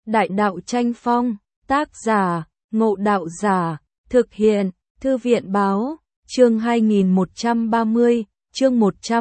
Đại đạo tranh phong, tác giả, Ngộ Đạo Giả, thực hiện, Thư viện báo, chương 2130, chương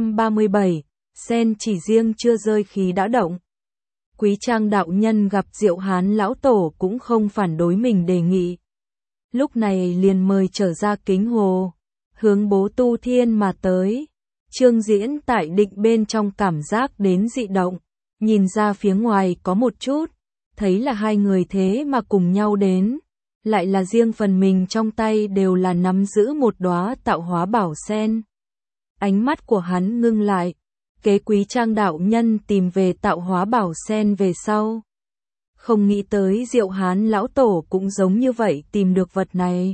137, sen chỉ riêng chưa rơi khí đã động. Quý Trang đạo nhân gặp Diệu Hán lão tổ cũng không phản đối mình đề nghị. Lúc này liền mời trở ra Kính Hồ, hướng Bố Tu Thiên mà tới. Trương Diễn tại định bên trong cảm giác đến dị động, nhìn ra phía ngoài có một chút, thấy là hai người thế mà cùng nhau đến, lại là riêng phần mình trong tay đều là nắm giữ một đóa tạo hóa bảo sen. Ánh mắt của hắn ngưng lại, kế Quý Trang đạo nhân tìm về tạo hóa bảo sen về sau. Không nghĩ tới Diệu Hán lão tổ cũng giống như vậy tìm được vật này.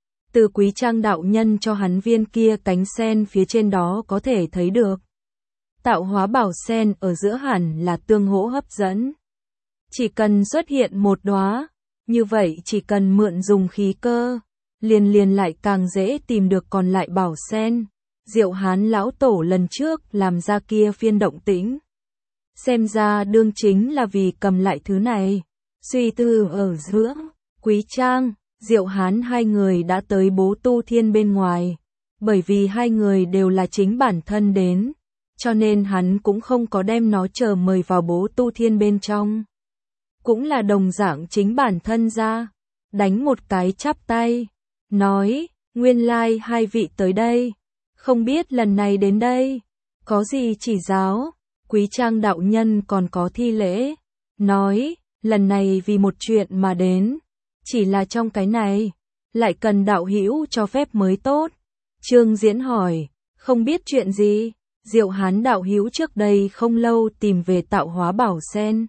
Từ Quý Trang đạo nhân cho hắn viên kia cánh sen phía trên đó có thể thấy được. Tạo hóa bảo sen ở giữa hẳn là tương hỗ hấp dẫn. Chỉ cần xuất hiện một đóa, như vậy chỉ cần mượn dùng khí cơ, liền lại càng dễ tìm được còn lại bảo sen. Diệu Hán lão tổ lần trước làm ra kia phiên động tĩnh. Xem ra đương chính là vì cầm lại thứ này. Suy tư ở giữa, Quý Trang, Diệu Hán hai người đã tới Bố Tu Thiên bên ngoài. Bởi vì hai người đều là chính bản thân đến, cho nên hắn cũng không có đem nó chờ mời vào Bố Tu Thiên bên trong. Cũng là đồng dạng chính bản thân ra, đánh một cái chắp tay, nói, nguyên lai hai vị tới đây, không biết lần này đến đây, có gì chỉ giáo. Quý Trang đạo nhân còn có thi lễ, nói, lần này vì một chuyện mà đến, chỉ là trong cái này, lại cần đạo hữu cho phép mới tốt. Trương Diễn hỏi, không biết chuyện gì. Diệu Hán đạo hữu trước đây không lâu tìm về tạo hóa bảo sen,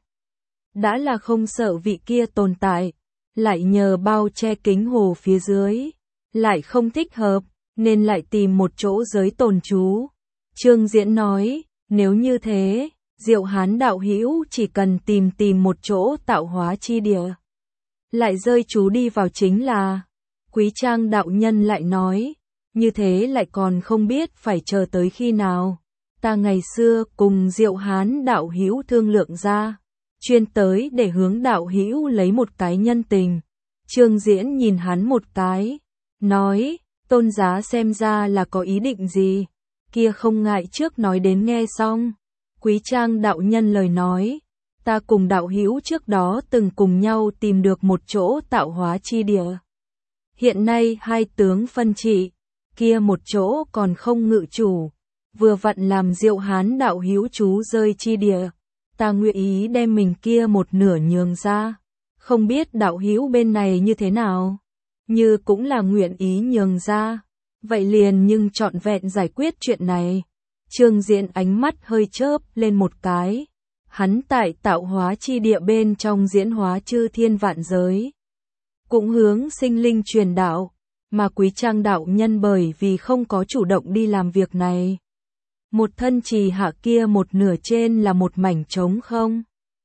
đã là không sợ vị kia tồn tại, lại nhờ bao che Kính Hồ phía dưới, lại không thích hợp, nên lại tìm một chỗ giới tồn trú. Trương Diễn nói, nếu như thế, Diệu Hán đạo hữu chỉ cần tìm một chỗ tạo hóa chi địa, lại rơi trú đi vào chính là. Quý Trang đạo nhân lại nói, như thế lại còn không biết phải chờ tới khi nào. Ta ngày xưa cùng Diệu Hán đạo hữu thương lượng ra, chuyên tới để hướng đạo hữu lấy một cái nhân tình. Trương Diễn nhìn hắn một cái, nói, tôn giá xem ra là có ý định gì, kia không ngại trước nói đến nghe xong. Quý Trang đạo nhân lời nói, ta cùng đạo hữu trước đó từng cùng nhau tìm được một chỗ tạo hóa chi địa. Hiện nay hai tướng phân trị, kia một chỗ còn không ngự chủ, vừa vặn làm Diệu Hán đạo hữu trú rơi chi địa, ta nguyện ý đem mình kia một nửa nhường ra, không biết đạo hữu bên này như thế nào, như cũng là nguyện ý nhường ra, vậy liền nhưng trọn vẹn giải quyết chuyện này. Trương Diễn ánh mắt hơi chớp lên một cái, hắn tại tạo hóa chi địa bên trong diễn hóa chư thiên vạn giới, cũng hướng sinh linh truyền đạo, mà Quý Trang đạo nhân bởi vì không có chủ động đi làm việc này. Một thân trì hạ kia một nửa trên là một mảnh trống không.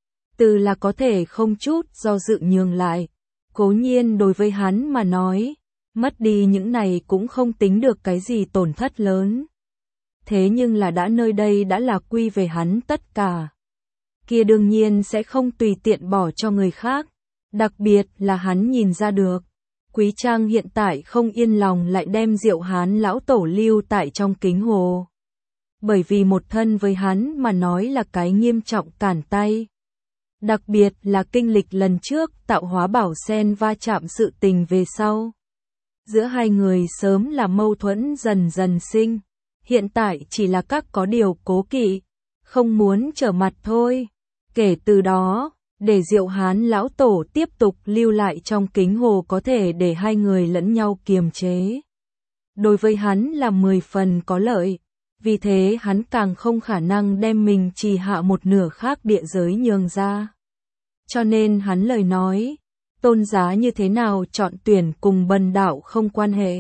Từ là có thể không chút do dự nhường lại. Cố nhiên đối với hắn mà nói, mất đi những này cũng không tính được cái gì tổn thất lớn. Thế nhưng là đã nơi đây đã là quy về hắn tất cả. Kia đương nhiên sẽ không tùy tiện bỏ cho người khác. Đặc biệt là hắn nhìn ra được. Quý Trang hiện tại không yên lòng lại đem Diệu Hán lão tổ lưu tại trong Kính Hồ. Bởi vì một thân với hắn mà nói là cái nghiêm trọng cản tay. Đặc biệt là kinh lịch lần trước tạo hóa bảo sen va chạm sự tình về sau. Giữa hai người sớm là mâu thuẫn dần dần sinh, hiện tại chỉ là các có điều cố kỵ, không muốn trở mặt thôi. Kể từ đó, để Diệu Hán lão tổ tiếp tục lưu lại trong Kính Hồ có thể để hai người lẫn nhau kiềm chế. Đối với hắn là 10 phần có lợi. Vì thế hắn càng không khả năng đem mình trì hạ một nửa khác địa giới nhường ra. Cho nên hắn lời nói, tôn giá như thế nào chọn tuyển cùng bần đạo không quan hệ.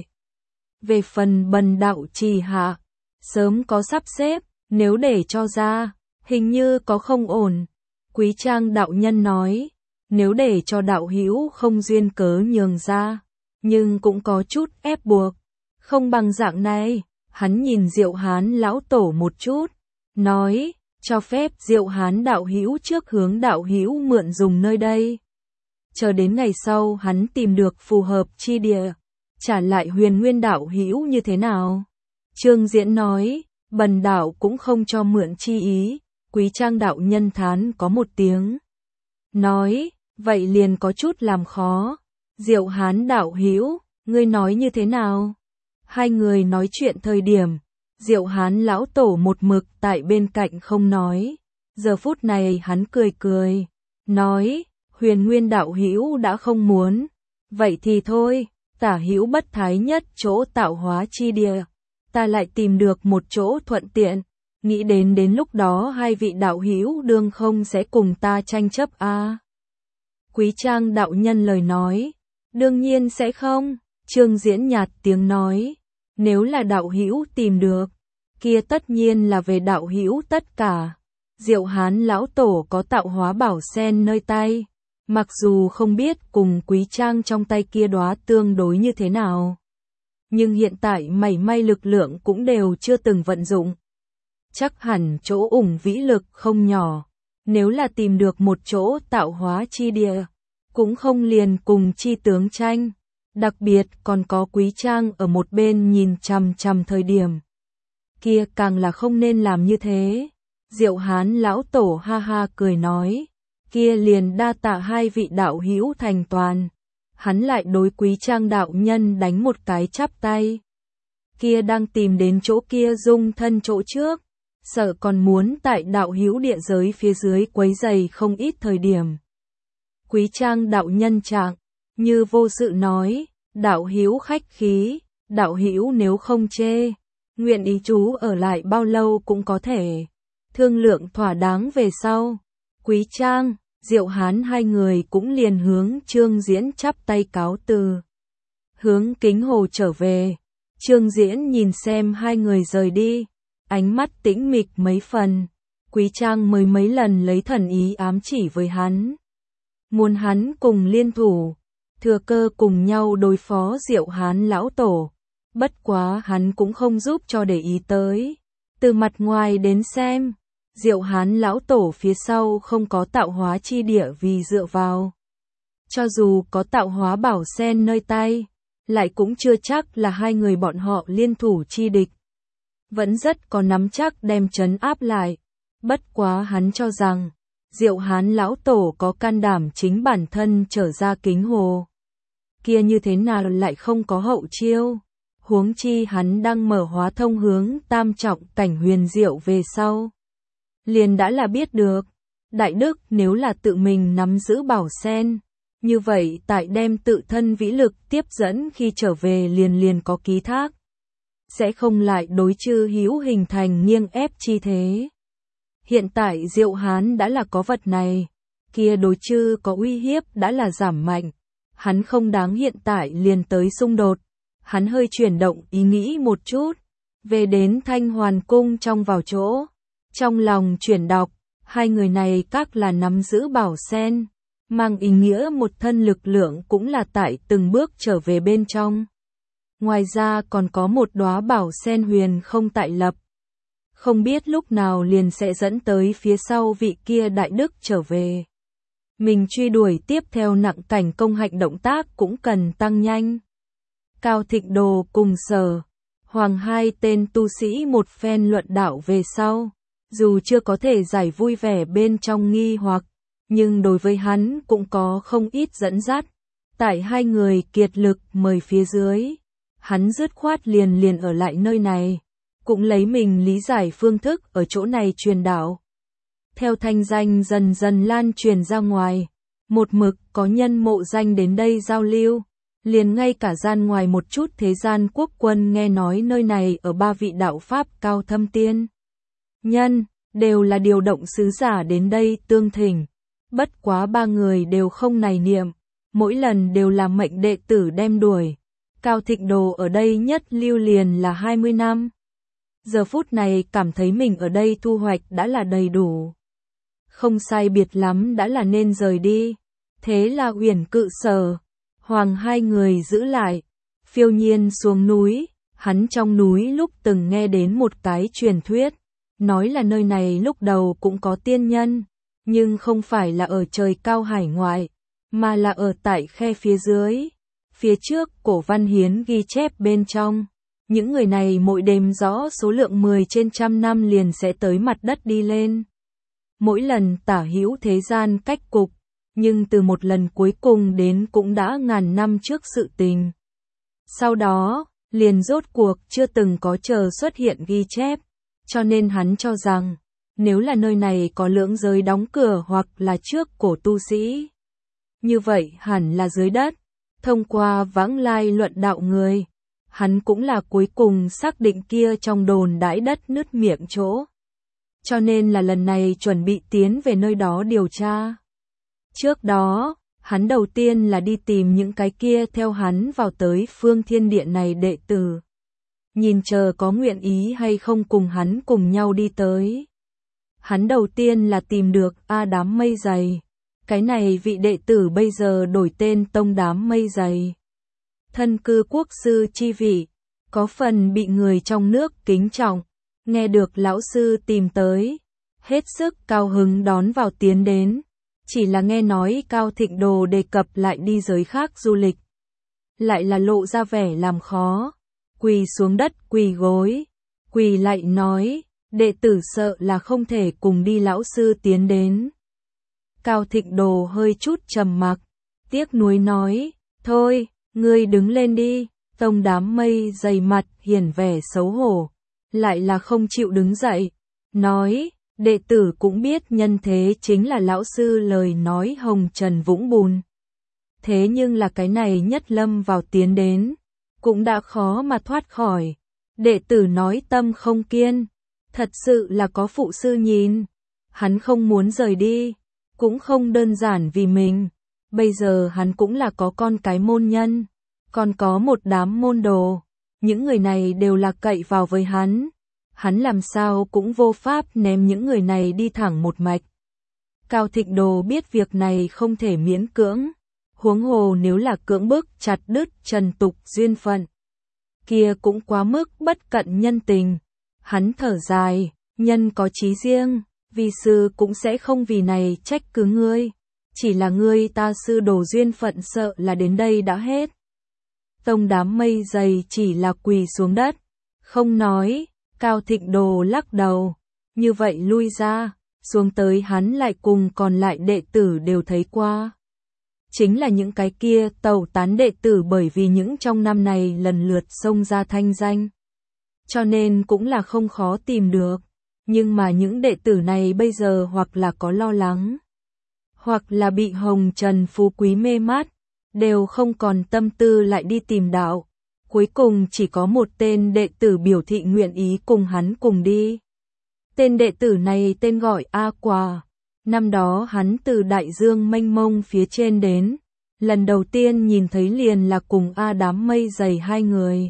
Về phần bần đạo trì hạ, sớm có sắp xếp, nếu để cho ra, hình như có không ổn. Quý Trang đạo nhân nói, nếu để cho đạo hữu không duyên cớ nhường ra, nhưng cũng có chút ép buộc, không bằng dạng này. Hắn nhìn Diệu Hán lão tổ một chút, nói, cho phép Diệu Hán đạo hữu trước hướng đạo hữu mượn dùng nơi đây, chờ đến ngày sau hắn tìm được phù hợp chi địa, trả lại Huyền Nguyên đạo hữu như thế nào? Trương Diễn nói, bần đạo cũng không cho mượn chi ý. Quý Trang đạo nhân thán có một tiếng, nói, vậy liền có chút làm khó. Diệu Hán đạo hữu, ngươi nói như thế nào? Hai người nói chuyện thời điểm, Diệu Hán lão tổ một mực tại bên cạnh không nói. Giờ phút này hắn cười cười, nói, Huyền Nguyên đạo hữu đã không muốn, vậy thì thôi, tả hữu bất thái nhất chỗ tạo hóa chi địa, ta lại tìm được một chỗ thuận tiện, nghĩ đến lúc đó hai vị đạo hữu đương không sẽ cùng ta tranh chấp a. Quý Trang đạo nhân lời nói, đương nhiên sẽ không. Trương Diễn nhạt tiếng nói, nếu là đạo hữu tìm được, kia tất nhiên là về đạo hữu tất cả. Diệu Hán lão tổ có tạo hóa bảo sen nơi tay, mặc dù không biết cùng Quý Trang trong tay kia đóa tương đối như thế nào, nhưng hiện tại mảy may lực lượng cũng đều chưa từng vận dụng. Chắc hẳn chỗ ủng vĩ lực không nhỏ, nếu là tìm được một chỗ tạo hóa chi địa, cũng không liền cùng chi tướng tranh, đặc biệt còn có Quý Trang ở một bên nhìn chằm chằm thời điểm. Kia càng là không nên làm như thế. Diệu Hán lão tổ ha ha cười nói, kia liền đa tạ hai vị đạo hữu thành toàn. Hắn lại đối Quý Trang đạo nhân đánh một cái chắp tay. Kia đang tìm đến chỗ kia dung thân chỗ trước, sợ còn muốn tại đạo hữu địa giới phía dưới quấy rầy không ít thời điểm. Quý Trang đạo nhân trạng, như vô sự nói, đạo hữu khách khí, đạo hữu nếu không chê, nguyện ý chú ở lại bao lâu cũng có thể, thương lượng thỏa đáng về sau. Quý Trang, Diệu Hán hai người cũng liền hướng Trương Diễn chắp tay cáo từ. Hướng Kính Hồ trở về, Trương Diễn nhìn xem hai người rời đi, ánh mắt tĩnh mịch mấy phần. Quý Trang mới mấy lần lấy thần ý ám chỉ với hắn, muốn hắn cùng liên thủ, thừa cơ cùng nhau đối phó Diệu Hán lão tổ. Bất quá hắn cũng không giúp cho để ý tới. Từ mặt ngoài đến xem, Diệu Hán lão tổ phía sau không có tạo hóa chi địa vì dựa vào. Cho dù có tạo hóa bảo sen nơi tay, lại cũng chưa chắc là hai người bọn họ liên thủ chi địch. Vẫn rất có nắm chắc đem trấn áp lại. Bất quá hắn cho rằng, Diệu Hán lão tổ có can đảm chính bản thân trở ra Kính Hồ. Kia như thế nào lại không có hậu chiêu? Huống chi hắn đang mở hóa thông hướng tam trọng cảnh huyền diệu về sau. Liền đã là biết được, Đại Đức nếu là tự mình nắm giữ bảo sen, như vậy tại đem tự thân vĩ lực tiếp dẫn khi trở về liền có ký thác. Sẽ không lại đối chư hữu hình thành nghiêng ép chi thế. Hiện tại Diệu Hán đã là có vật này, kia đối chư có uy hiếp đã là giảm mạnh. Hắn không đáng hiện tại liền tới xung đột. Hắn hơi chuyển động ý nghĩ một chút, về đến Thanh Hoàn Cung trong vào chỗ. Trong lòng chuyển đọc, hai người này các là nắm giữ bảo sen, mang ý nghĩa một thân lực lượng cũng là tại từng bước trở về bên trong. Ngoài ra còn có một đóa bảo sen huyền không tại lập. Không biết lúc nào liền sẽ dẫn tới phía sau vị kia Đại Đức trở về. Mình truy đuổi tiếp theo nặng cảnh công hạnh động tác cũng cần tăng nhanh. Cao Thịnh Đồ cùng Sở Hoàng hai tên tu sĩ một phen luận đạo về sau, dù chưa có thể giải vui vẻ bên trong nghi hoặc, nhưng đối với hắn cũng có không ít dẫn dắt. Tại hai người kiệt lực mời phía dưới, hắn dứt khoát liền ở lại nơi này, cũng lấy mình lý giải phương thức ở chỗ này truyền đạo. Theo thanh danh dần dần lan truyền ra ngoài, một mực có nhân mộ danh đến đây giao lưu. Liền ngay cả gian ngoài một chút thế gian quốc quân nghe nói nơi này ở ba vị đạo pháp cao thâm tiên nhân, đều là điều động sứ giả đến đây tương thỉnh. Bất quá ba người đều không nài niệm, mỗi lần đều là mệnh đệ tử đem đuổi. Cao Thịnh Đồ ở đây nhất lưu liền là 20 năm. Giờ phút này cảm thấy mình ở đây thu hoạch đã là đầy đủ. Không sai biệt lắm đã là nên rời đi. Thế là Uyển Cự Sở Hoàng hai người giữ lại, phiêu nhiên xuống núi. Hắn trong núi lúc từng nghe đến một cái truyền thuyết, nói là nơi này lúc đầu cũng có tiên nhân, nhưng không phải là ở trời cao hải ngoại, mà là ở tại khe phía dưới. Phía trước cổ văn hiến ghi chép bên trong. Những người này mỗi đêm rõ số lượng 10 trên trăm năm liền sẽ tới mặt đất đi lên. Mỗi lần tả hữu thế gian cách cục, nhưng từ một lần cuối cùng đến cũng đã ngàn năm trước sự tình. Sau đó, liền rốt cuộc chưa từng có chờ xuất hiện ghi chép, cho nên hắn cho rằng, nếu là nơi này có lưỡng giới đóng cửa hoặc là trước cổ tu sĩ, như vậy hẳn là dưới đất, thông qua vãng lai luận đạo người. Hắn cũng là cuối cùng xác định kia trong đồn đãi đất nứt miệng chỗ. Cho nên là lần này chuẩn bị tiến về nơi đó điều tra. Trước đó, hắn đầu tiên là đi tìm những cái kia theo hắn vào tới Phương Thiên Điện này đệ tử. Nhìn chờ có nguyện ý hay không cùng hắn cùng nhau đi tới. Hắn đầu tiên là tìm được A Đám Mây Dày. Cái này vị đệ tử bây giờ đổi tên Tông Đám Mây Dày. Thân cư quốc sư chi vị, có phần bị người trong nước kính trọng, nghe được lão sư tìm tới, hết sức cao hứng đón vào tiến đến, chỉ là nghe nói Cao Thịnh Đồ đề cập lại đi giới khác du lịch, lại là lộ ra vẻ làm khó, quỳ xuống đất quỳ gối, quỳ lại nói, đệ tử sợ là không thể cùng đi lão sư tiến đến. Cao Thịnh Đồ hơi chút trầm mặc, tiếc nuối nói, thôi, ngươi đứng lên đi. Tông Đám Mây Dày mặt hiển vẻ xấu hổ, lại là không chịu đứng dậy, nói, đệ tử cũng biết nhân thế chính là lão sư lời nói hồng trần vũng bùn. Thế nhưng là cái này nhất lâm vào tiến đến, cũng đã khó mà thoát khỏi. Đệ tử nói tâm không kiên, thật sự là có phụ sư nhìn, hắn không muốn rời đi, cũng không đơn giản vì mình, bây giờ hắn cũng là có con cái môn nhân. Còn có một đám môn đồ, những người này đều là cậy vào với hắn làm sao cũng vô pháp ném những người này đi thẳng một mạch. Cao Thịnh Đồ biết việc này không thể miễn cưỡng, huống hồ nếu là cưỡng bức chặt đứt trần tục duyên phận, kia cũng quá mức bất cận nhân tình. Hắn thở dài, nhân có chí riêng, vi sư cũng sẽ không vì này trách cứ ngươi, chỉ là ngươi ta sư đồ duyên phận sợ là đến đây đã hết. Tông Đám Mây Dày chỉ là quỳ xuống đất, không nói. Cao Thịnh Đồ lắc đầu, như vậy lui ra, xuống tới hắn lại cùng còn lại đệ tử đều thấy qua. Chính là những cái kia tẩu tán đệ tử bởi vì những trong năm này lần lượt xông ra thanh danh. Cho nên cũng là không khó tìm được, nhưng mà những đệ tử này bây giờ hoặc là có lo lắng, hoặc là bị hồng trần phú quý mê mát, đều không còn tâm tư lại đi tìm đạo. Cuối cùng chỉ có một tên đệ tử biểu thị nguyện ý cùng hắn cùng đi. Tên đệ tử này tên gọi A Quả. Năm đó hắn từ đại dương mênh mông phía trên đến. Lần đầu tiên nhìn thấy liền là cùng A Đám Mây Dày hai người.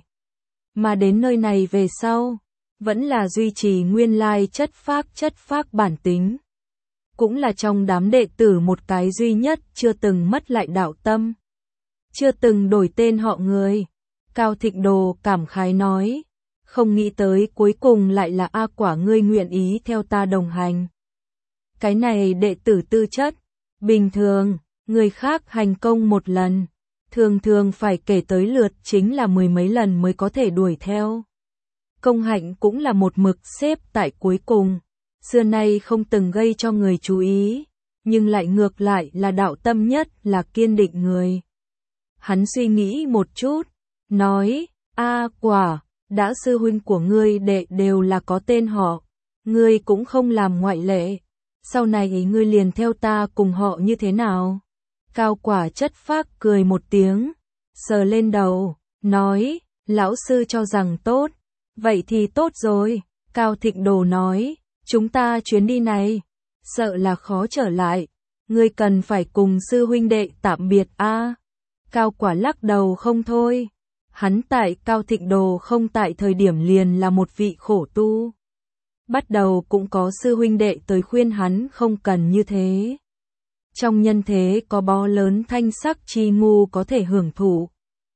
Mà đến nơi này về sau, vẫn là duy trì nguyên lai chất phác bản tính. Cũng là trong đám đệ tử một cái duy nhất chưa từng mất lại đạo tâm. Chưa từng đổi tên họ người. Cao Thịnh Đồ cảm khái nói, không nghĩ tới cuối cùng lại là A Quả ngươi nguyện ý theo ta đồng hành. Cái này đệ tử tư chất, bình thường, người khác hành công một lần, thường thường phải kể tới lượt chính là mười mấy lần mới có thể đuổi theo. Công hạnh cũng là một mực xếp tại cuối cùng, xưa nay không từng gây cho người chú ý, nhưng lại ngược lại là đạo tâm nhất là kiên định người. Hắn suy nghĩ một chút, nói, A Quả, đã sư huynh của ngươi đệ đều là có tên họ, ngươi cũng không làm ngoại lệ, sau này ngươi liền theo ta cùng họ như thế nào? Cao Quả chất phác cười một tiếng, sờ lên đầu, nói, lão sư cho rằng tốt, vậy thì tốt rồi. Cao Thịnh Đồ nói, chúng ta chuyến đi này, sợ là khó trở lại, ngươi cần phải cùng sư huynh đệ tạm biệt a. Cao Quả lắc đầu không thôi. Hắn tại Cao Thịnh Đồ không tại thời điểm liền là một vị khổ tu. Bắt đầu cũng có sư huynh đệ tới khuyên hắn không cần như thế. Trong nhân thế có bó lớn thanh sắc chi ngu có thể hưởng thụ.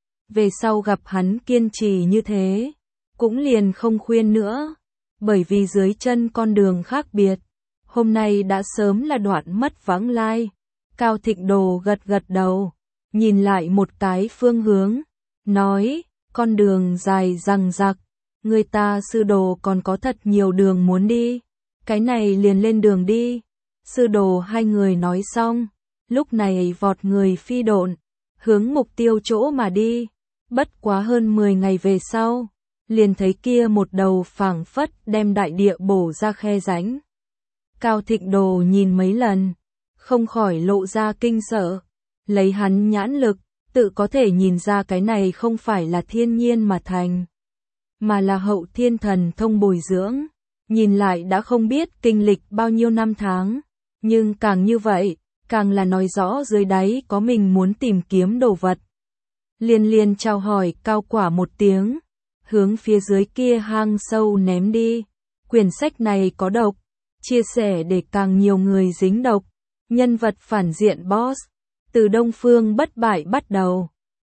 Về sau gặp hắn kiên trì như thế, cũng liền không khuyên nữa. Bởi vì dưới chân con đường khác biệt, hôm nay đã sớm là đoạn mất vãng lai. Cao Thịnh Đồ gật gật đầu, nhìn lại một cái phương hướng, nói, con đường dài dằng dặc, người ta sư đồ còn có thật nhiều đường muốn đi, cái này liền lên đường đi. Sư đồ hai người nói xong, lúc này vọt người phi độn, hướng mục tiêu chỗ mà đi, bất quá hơn 10 ngày về sau, liền thấy kia một đầu phảng phất đem đại địa bổ ra khe rãnh. Cao Thịnh Đồ nhìn mấy lần, không khỏi lộ ra kinh sợ, lấy hắn nhãn lực, tự có thể nhìn ra cái này không phải là thiên nhiên mà thành, mà là hậu thiên thần thông bồi dưỡng, nhìn lại đã không biết kinh lịch bao nhiêu năm tháng, nhưng càng như vậy, càng là nói rõ dưới đáy có mình muốn tìm kiếm đồ vật. Liên chào hỏi Cao Quả một tiếng, hướng phía dưới kia hang sâu ném đi, quyển sách này có độc, chia sẻ để càng nhiều người dính độc, nhân vật phản diện boss, từ Đông Phương Bất Bại bắt đầu.